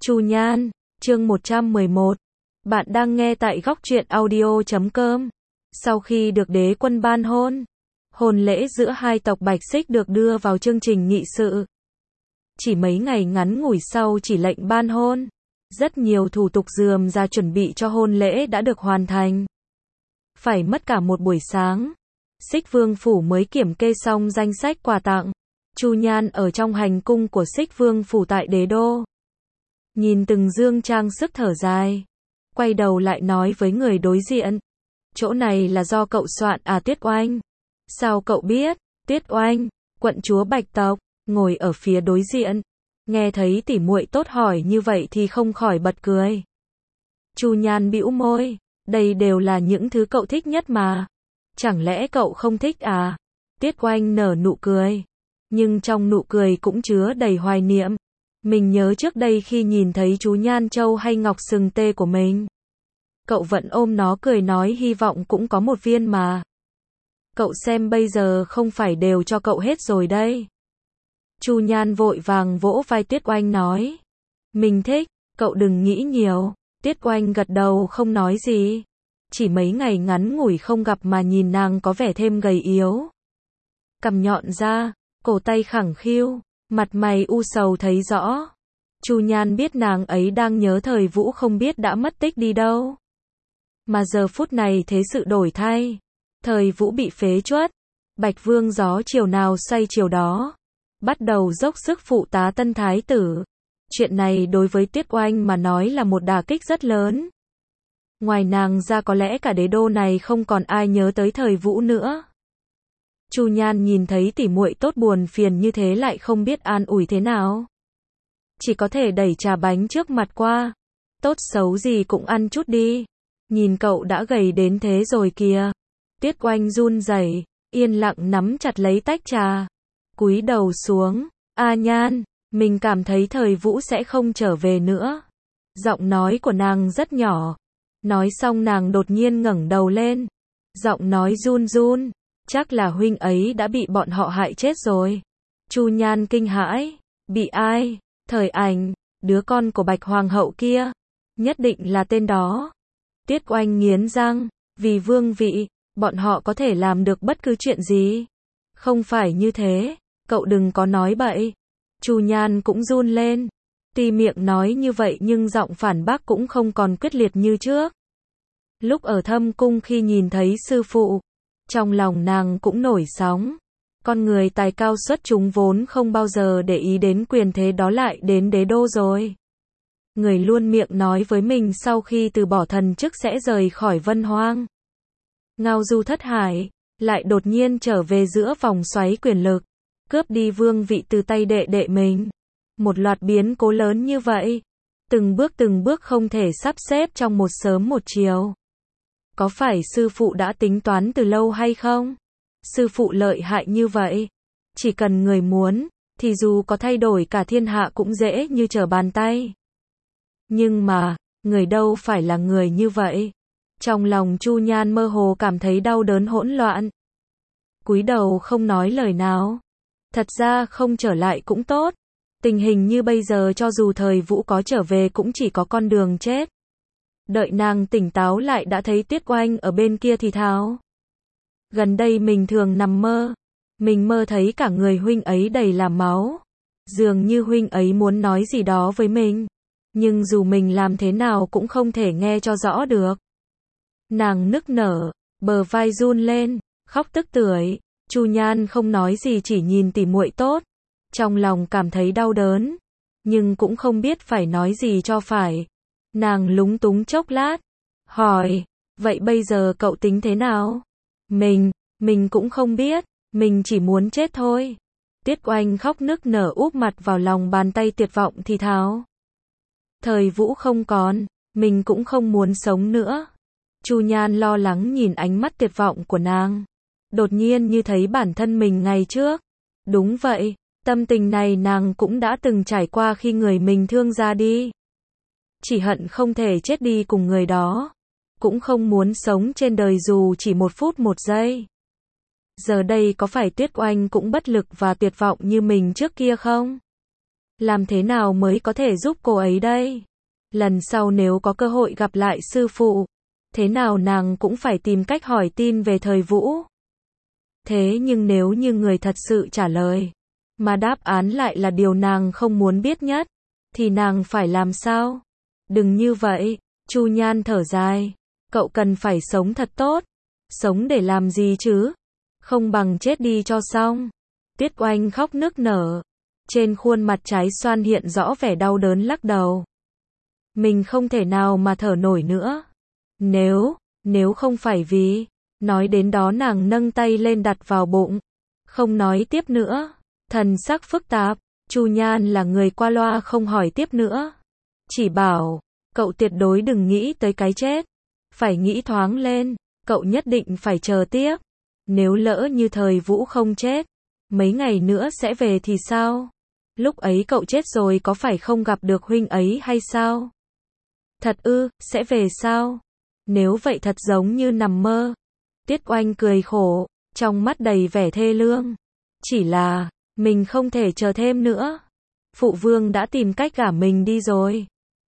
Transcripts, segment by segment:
Chu Nhan, chương 111. Bạn đang nghe tại góc truyện audio.com. Sau khi được đế quân ban hôn, hôn lễ giữa hai tộc Bạch Xích được đưa vào chương trình nghị sự. Chỉ mấy ngày ngắn ngủi sau chỉ lệnh ban hôn, rất nhiều thủ tục rườm rà chuẩn bị cho hôn lễ đã được hoàn thành. Phải mất cả một buổi sáng, Xích Vương phủ mới kiểm kê xong danh sách quà tặng. Chu Nhan ở trong hành cung của Xích Vương phủ tại đế đô, nhìn từng dương trang sức thở dài, quay đầu lại nói với người đối diện, chỗ này là do cậu soạn à Tiết Oanh? Sao cậu biết? Tiết Oanh, quận chúa Bạch tộc, ngồi ở phía đối diện, nghe thấy tỉ muội tốt hỏi như vậy thì không khỏi bật cười. Chu Nhan bĩu môi, đây đều là những thứ cậu thích nhất mà, chẳng lẽ cậu không thích à? Tiết Oanh nở nụ cười, nhưng trong nụ cười cũng chứa đầy hoài niệm. Mình nhớ trước đây khi nhìn thấy chú Nhan Châu hay ngọc sừng tê của mình, cậu vẫn ôm nó cười nói hy vọng cũng có một viên mà. Cậu xem bây giờ không phải đều cho cậu hết rồi đây. Chu Nhan vội vàng vỗ vai Tiết Oanh nói, mình thích, cậu đừng nghĩ nhiều. Tiết Oanh gật đầu không nói gì. Chỉ mấy ngày ngắn ngủi không gặp mà nhìn nàng có vẻ thêm gầy yếu. Cằm nhọn ra, cổ tay khẳng khiu, mặt mày u sầu thấy rõ. Chu Nhan biết nàng ấy đang nhớ thời Vũ không biết đã mất tích đi đâu. Mà giờ phút này thế sự đổi thay. Thời Vũ bị phế truất, Bạch Vương gió chiều nào xoay chiều đó, bắt đầu dốc sức phụ tá tân thái tử. Chuyện này đối với Tiết Oanh mà nói là một đả kích rất lớn. Ngoài nàng ra có lẽ cả đế đô này không còn ai nhớ tới thời Vũ nữa. Chu Nhan nhìn thấy tỉ muội tốt buồn phiền như thế lại không biết an ủi thế nào. Chỉ có thể đẩy trà bánh trước mặt qua. Tốt xấu gì cũng ăn chút đi. Nhìn cậu đã gầy đến thế rồi kìa. Tiết Oanh run rẩy, yên lặng nắm chặt lấy tách trà. Cúi đầu xuống. A Nhan, mình cảm thấy thời Vũ sẽ không trở về nữa. Giọng nói của nàng rất nhỏ. Nói xong nàng đột nhiên ngẩng đầu lên. Giọng nói run run. Chắc là huynh ấy đã bị bọn họ hại chết rồi. Chu Nhan kinh hãi. Bị ai? Thời Ảnh, đứa con của Bạch Hoàng hậu kia. Nhất định là tên đó. Tiết Oanh nghiến răng. Vì vương vị, bọn họ có thể làm được bất cứ chuyện gì. Không phải như thế. Cậu đừng có nói bậy. Chu Nhan cũng run lên. Tuy miệng nói như vậy nhưng giọng phản bác cũng không còn quyết liệt như trước. Lúc ở Thâm cung khi nhìn thấy sư phụ, trong lòng nàng cũng nổi sóng. Con người tài cao xuất chúng vốn không bao giờ để ý đến quyền thế đó lại đến đế đô rồi. Người luôn miệng nói với mình sau khi từ bỏ thần chức sẽ rời khỏi Vân Hoang, ngao du thất hải, lại đột nhiên trở về giữa vòng xoáy quyền lực, cướp đi vương vị từ tay đệ đệ mình. Một loạt biến cố lớn như vậy, từng bước không thể sắp xếp trong một sớm một chiều. Có phải sư phụ đã tính toán từ lâu hay không? Sư phụ lợi hại như vậy, chỉ cần người muốn, thì dù có thay đổi cả thiên hạ cũng dễ như trở bàn tay. Nhưng mà, người đâu phải là người như vậy. Trong lòng Chu Nhan mơ hồ cảm thấy đau đớn hỗn loạn. Cúi đầu không nói lời nào. Thật ra không trở lại cũng tốt. Tình hình như bây giờ cho dù thời Vũ có trở về cũng chỉ có con đường chết. Đợi nàng tỉnh táo lại đã thấy Tiết Oanh ở bên kia thì thào. Gần đây mình thường nằm mơ. Mình mơ thấy cả người huynh ấy đầy là máu. Dường như huynh ấy muốn nói gì đó với mình. Nhưng dù mình làm thế nào cũng không thể nghe cho rõ được. Nàng nức nở, bờ vai run lên, khóc tức tưởi. Chu Nhan không nói gì chỉ nhìn tỉ muội tốt. Trong lòng cảm thấy đau đớn. Nhưng cũng không biết phải nói gì cho phải. Nàng lúng túng chốc lát, hỏi, vậy bây giờ cậu tính thế nào? Mình cũng không biết, mình chỉ muốn chết thôi. Tiết Oanh khóc nức nở úp mặt vào lòng bàn tay tuyệt vọng thì thào. Thời Vũ không còn, mình cũng không muốn sống nữa. Chu Nhan lo lắng nhìn ánh mắt tuyệt vọng của nàng. Đột nhiên như thấy bản thân mình ngày trước. Đúng vậy, tâm tình này nàng cũng đã từng trải qua khi người mình thương ra đi. Chỉ hận không thể chết đi cùng người đó. Cũng không muốn sống trên đời dù chỉ một phút một giây. Giờ đây có phải Tiết Oanh cũng bất lực và tuyệt vọng như mình trước kia không? Làm thế nào mới có thể giúp cô ấy đây? Lần sau nếu có cơ hội gặp lại sư phụ, thế nào nàng cũng phải tìm cách hỏi tin về thời Vũ. Thế nhưng nếu như người thật sự trả lời, mà đáp án lại là điều nàng không muốn biết nhất, thì nàng phải làm sao? Đừng như vậy, Chu Nhan thở dài. Cậu cần phải sống thật tốt. Sống để làm gì chứ? Không bằng chết đi cho xong. Tiết Oanh khóc nức nở. Trên khuôn mặt trái xoan hiện rõ vẻ đau đớn lắc đầu. Mình không thể nào mà thở nổi nữa. Nếu không phải vì... Nói đến đó nàng nâng tay lên đặt vào bụng. Không nói tiếp nữa. Thần sắc phức tạp. Chu Nhan là người qua loa không hỏi tiếp nữa. Chỉ bảo, cậu tuyệt đối đừng nghĩ tới cái chết. Phải nghĩ thoáng lên. Cậu nhất định phải chờ tiếp. Nếu lỡ như thời Vũ không chết, mấy ngày nữa sẽ về thì sao? Lúc ấy cậu chết rồi có phải không gặp được huynh ấy hay sao? Thật ư, sẽ về sao? Nếu vậy thật giống như nằm mơ. Tiết Oanh cười khổ, trong mắt đầy vẻ thê lương. Chỉ là, mình không thể chờ thêm nữa. Phụ vương đã tìm cách gả mình đi rồi.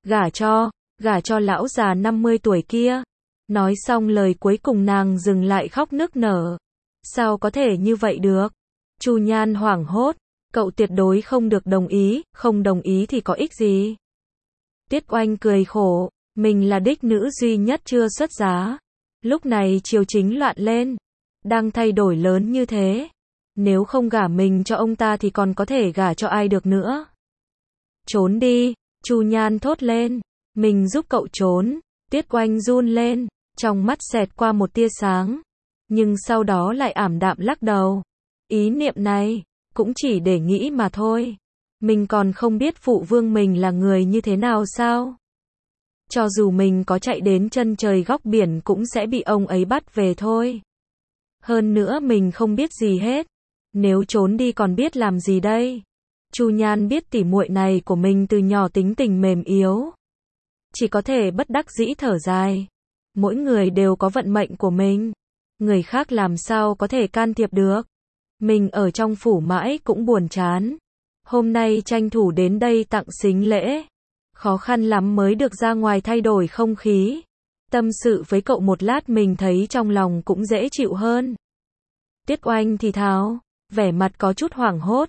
Gả cho lão già 50 tuổi kia. Nói xong lời cuối cùng nàng dừng lại khóc nức nở. Sao có thể như vậy được? Chu Nhan hoảng hốt. Cậu tuyệt đối không được đồng ý, không đồng ý thì có ích gì? Tiết Oanh cười khổ, mình là đích nữ duy nhất chưa xuất giá. Lúc này triều chính loạn lên, đang thay đổi lớn như thế. Nếu không gả mình cho ông ta thì còn có thể gả cho ai được nữa? Trốn đi, Chu Nhan thốt lên. Mình giúp cậu trốn. Tiết Oanh run lên, trong mắt xẹt qua một tia sáng. Nhưng sau đó lại ảm đạm lắc đầu. Ý niệm này, cũng chỉ để nghĩ mà thôi. Mình còn không biết phụ vương mình là người như thế nào sao? Cho dù mình có chạy đến chân trời góc biển cũng sẽ bị ông ấy bắt về thôi. Hơn nữa mình không biết gì hết. Nếu trốn đi còn biết làm gì đây? Chu Nhan biết tỉ muội này của mình từ nhỏ tính tình mềm yếu. Chỉ có thể bất đắc dĩ thở dài. Mỗi người đều có vận mệnh của mình. Người khác làm sao có thể can thiệp được. Mình ở trong phủ mãi cũng buồn chán. Hôm nay tranh thủ đến đây tặng sính lễ. Khó khăn lắm mới được ra ngoài thay đổi không khí. Tâm sự với cậu một lát mình thấy trong lòng cũng dễ chịu hơn. Tiết Oanh thì thào, vẻ mặt có chút hoảng hốt.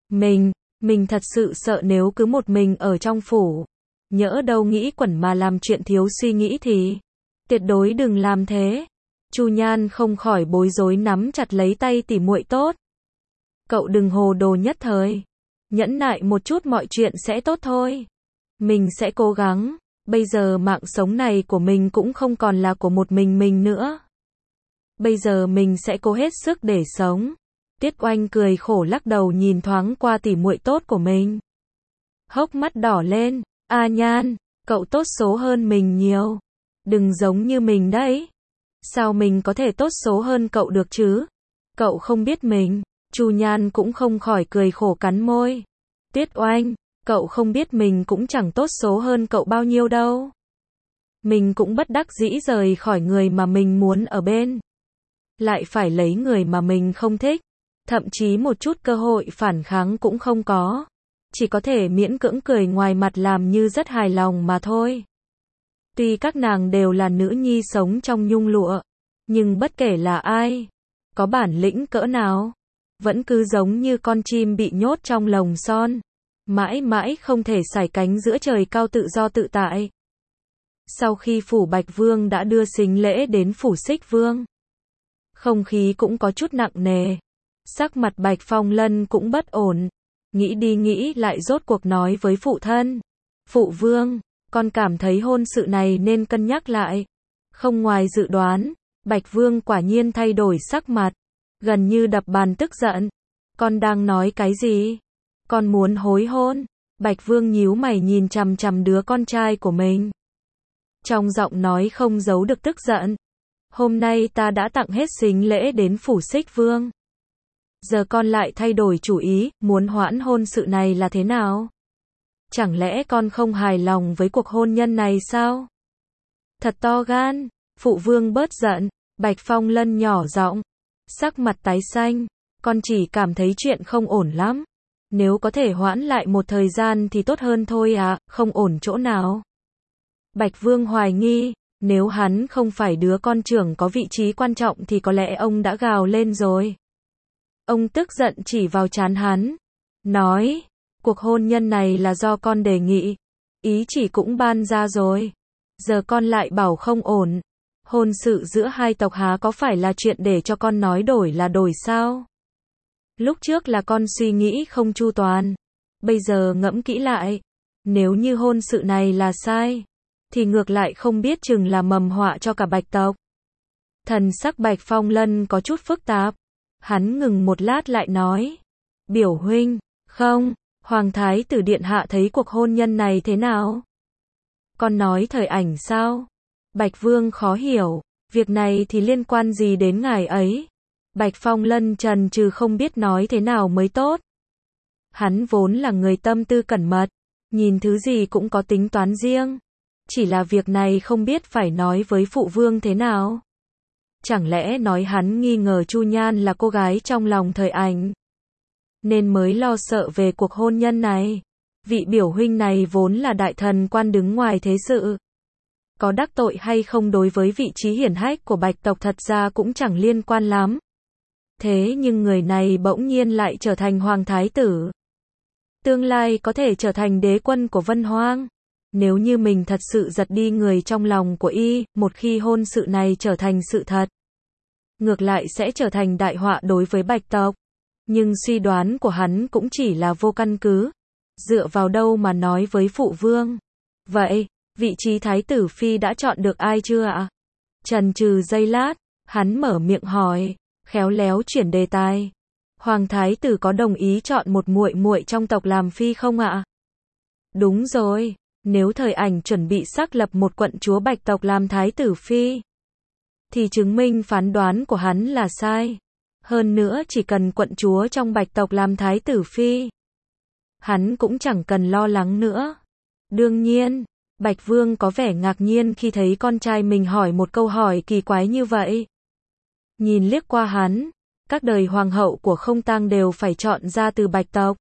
Mình thật sự sợ nếu cứ một mình ở trong phủ. Nhỡ đâu nghĩ quẩn mà làm chuyện thiếu suy nghĩ thì. Tuyệt đối đừng làm thế. Chu Nhan không khỏi bối rối nắm chặt lấy tay tỉ muội tốt. Cậu đừng hồ đồ nhất thời. Nhẫn nại một chút mọi chuyện sẽ tốt thôi. Mình sẽ cố gắng. Bây giờ mạng sống này của mình cũng không còn là của một mình nữa. Bây giờ mình sẽ cố hết sức để sống. Tiết Oanh cười khổ lắc đầu nhìn thoáng qua tỉ muội tốt của mình. Hốc mắt đỏ lên. A Nhan, cậu tốt số hơn mình nhiều. Đừng giống như mình đấy. Sao mình có thể tốt số hơn cậu được chứ? Cậu không biết mình. Chu Nhan cũng không khỏi cười khổ cắn môi. Tiết Oanh, cậu không biết mình cũng chẳng tốt số hơn cậu bao nhiêu đâu. Mình cũng bất đắc dĩ rời khỏi người mà mình muốn ở bên. Lại phải lấy người mà mình không thích. Thậm chí một chút cơ hội phản kháng cũng không có. Chỉ có thể miễn cưỡng cười ngoài mặt làm như rất hài lòng mà thôi. Tuy các nàng đều là nữ nhi sống trong nhung lụa. Nhưng bất kể là ai, có bản lĩnh cỡ nào, vẫn cứ giống như con chim bị nhốt trong lồng son. Mãi mãi không thể sải cánh giữa trời cao tự do tự tại. Sau khi phủ Bạch Vương đã đưa sính lễ đến phủ Xích Vương, không khí cũng có chút nặng nề. Sắc mặt Bạch Phong Lân cũng bất ổn. Nghĩ đi nghĩ lại rốt cuộc nói với phụ thân. Phụ vương, con cảm thấy hôn sự này nên cân nhắc lại. Không ngoài dự đoán, Bạch Vương quả nhiên thay đổi sắc mặt. Gần như đập bàn tức giận. Con đang nói cái gì? Con muốn hối hôn. Bạch Vương nhíu mày nhìn chằm chằm đứa con trai của mình. Trong giọng nói không giấu được tức giận. Hôm nay ta đã tặng hết sính lễ đến phủ Xích Vương. Giờ con lại thay đổi chủ ý, muốn hoãn hôn sự này là thế nào? Chẳng lẽ con không hài lòng với cuộc hôn nhân này sao? Thật to gan. Phụ vương bớt giận. Bạch Phong Lân nhỏ giọng, sắc mặt tái xanh. Con chỉ cảm thấy chuyện không ổn lắm. Nếu có thể hoãn lại một thời gian thì tốt hơn thôi à, không ổn chỗ nào. Bạch Vương hoài nghi, nếu hắn không phải đứa con trưởng có vị trí quan trọng thì có lẽ ông đã gào lên rồi. Ông tức giận chỉ vào trán hắn, nói, cuộc hôn nhân này là do con đề nghị, ý chỉ cũng ban ra rồi. Giờ con lại bảo không ổn. Hôn sự giữa hai tộc há có phải là chuyện để cho con nói đổi là đổi sao? Lúc trước là con suy nghĩ không chu toàn. Bây giờ ngẫm kỹ lại, nếu như hôn sự này là sai, thì ngược lại không biết chừng là mầm họa cho cả Bạch tộc. Thần sắc Bạch Phong Lân có chút phức tạp. Hắn ngừng một lát lại nói, biểu huynh, không, Hoàng Thái tử Điện Hạ thấy cuộc hôn nhân này thế nào? Con nói thời ảnh sao? Bạch Vương khó hiểu, việc này thì liên quan gì đến ngài ấy? Bạch Phong Lân chần chừ không biết nói thế nào mới tốt. Hắn vốn là người tâm tư cẩn mật, nhìn thứ gì cũng có tính toán riêng. Chỉ là việc này không biết phải nói với phụ vương thế nào. Chẳng lẽ nói hắn nghi ngờ Chu Nhan là cô gái trong lòng thời ảnh, nên mới lo sợ về cuộc hôn nhân này. Vị biểu huynh này vốn là đại thần quan đứng ngoài thế sự. Có đắc tội hay không đối với vị trí hiển hách của Bạch tộc thật ra cũng chẳng liên quan lắm. Thế nhưng người này bỗng nhiên lại trở thành Hoàng Thái tử. Tương lai có thể trở thành đế quân của Vân Hoang. Nếu như mình thật sự giật đi người trong lòng của y, một khi hôn sự này trở thành sự thật, ngược lại sẽ trở thành đại họa đối với Bạch tộc. Nhưng suy đoán của hắn cũng chỉ là vô căn cứ. Dựa vào đâu mà nói với phụ vương? Vậy, vị trí thái tử phi đã chọn được ai chưa ạ? Chần chừ giây lát, hắn mở miệng hỏi, khéo léo chuyển đề tài. Hoàng thái tử có đồng ý chọn một muội muội trong tộc làm phi không ạ? Đúng rồi, nếu thời ảnh chuẩn bị xác lập một quận chúa Bạch tộc làm thái tử phi, thì chứng minh phán đoán của hắn là sai. Hơn nữa chỉ cần quận chúa trong Bạch tộc làm thái tử phi, hắn cũng chẳng cần lo lắng nữa. Đương nhiên, Bạch Vương có vẻ ngạc nhiên khi thấy con trai mình hỏi một câu hỏi kỳ quái như vậy. Nhìn liếc qua hắn, các đời hoàng hậu của Không Tang đều phải chọn ra từ Bạch tộc.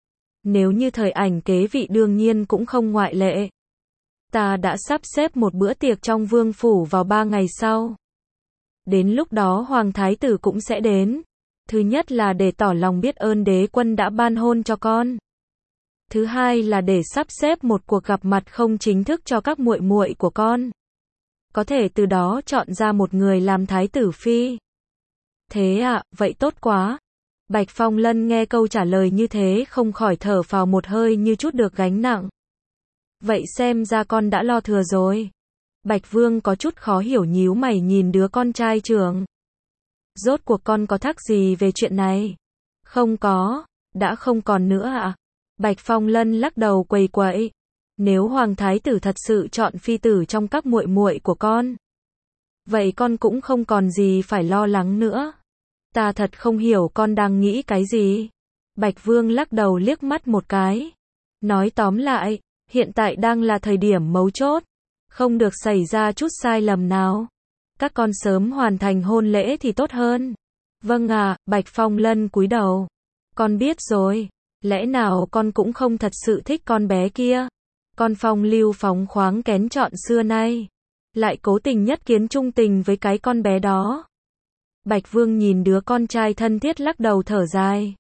Nếu như thời ảnh kế vị đương nhiên cũng không ngoại lệ. Ta đã sắp xếp một bữa tiệc trong vương phủ vào 3 ngày sau. Đến lúc đó Hoàng Thái tử cũng sẽ đến. Thứ nhất là để tỏ lòng biết ơn đế quân đã ban hôn cho con. Thứ hai là để sắp xếp một cuộc gặp mặt không chính thức cho các muội muội của con. Có thể từ đó chọn ra một người làm thái tử phi. Thế ạ, vậy tốt quá. Bạch Phong Lân nghe câu trả lời như thế không khỏi thở phào một hơi như chút được gánh nặng. Vậy xem ra con đã lo thừa rồi. Bạch Vương có chút khó hiểu nhíu mày nhìn đứa con trai trưởng. Rốt cuộc con có thắc gì về chuyện này? Không có, đã không còn nữa ạ. Bạch Phong Lân lắc đầu quầy quậy. Nếu Hoàng Thái tử thật sự chọn phi tử trong các muội muội của con, vậy con cũng không còn gì phải lo lắng nữa. Ta thật không hiểu con đang nghĩ cái gì. Bạch Vương lắc đầu liếc mắt một cái. Nói tóm lại, hiện tại đang là thời điểm mấu chốt. Không được xảy ra chút sai lầm nào. Các con sớm hoàn thành hôn lễ thì tốt hơn. Vâng ạ, Bạch Phong Lân cúi đầu. Con biết rồi. Lẽ nào con cũng không thật sự thích con bé kia? Con phong lưu phóng khoáng kén chọn xưa nay, lại cố tình nhất kiến trung tình với cái con bé đó. Bạch Vương nhìn đứa con trai thân thiết lắc đầu thở dài.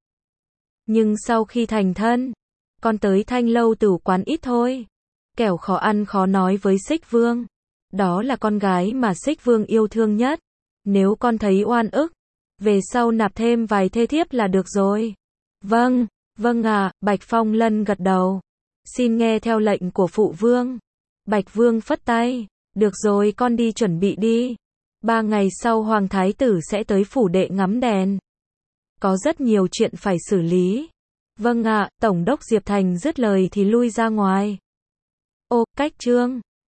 Nhưng sau khi thành thân, con tới Thanh Lâu Tử quán ít thôi. Kẻo khó ăn khó nói với Xích Vương. Đó là con gái mà Xích Vương yêu thương nhất. Nếu con thấy oan ức, về sau nạp thêm vài thê thiếp là được rồi. Vâng, vâng ạ, Bạch Phong Lân gật đầu. Xin nghe theo lệnh của phụ vương. Bạch Vương phất tay. Được rồi, con đi chuẩn bị đi. 3 ngày sau Hoàng Thái tử sẽ tới phủ đệ ngắm đèn. Có rất nhiều chuyện phải xử lý. Vâng ạ, Tổng đốc Diệp Thành dứt lời thì lui ra ngoài. Ô, cách chương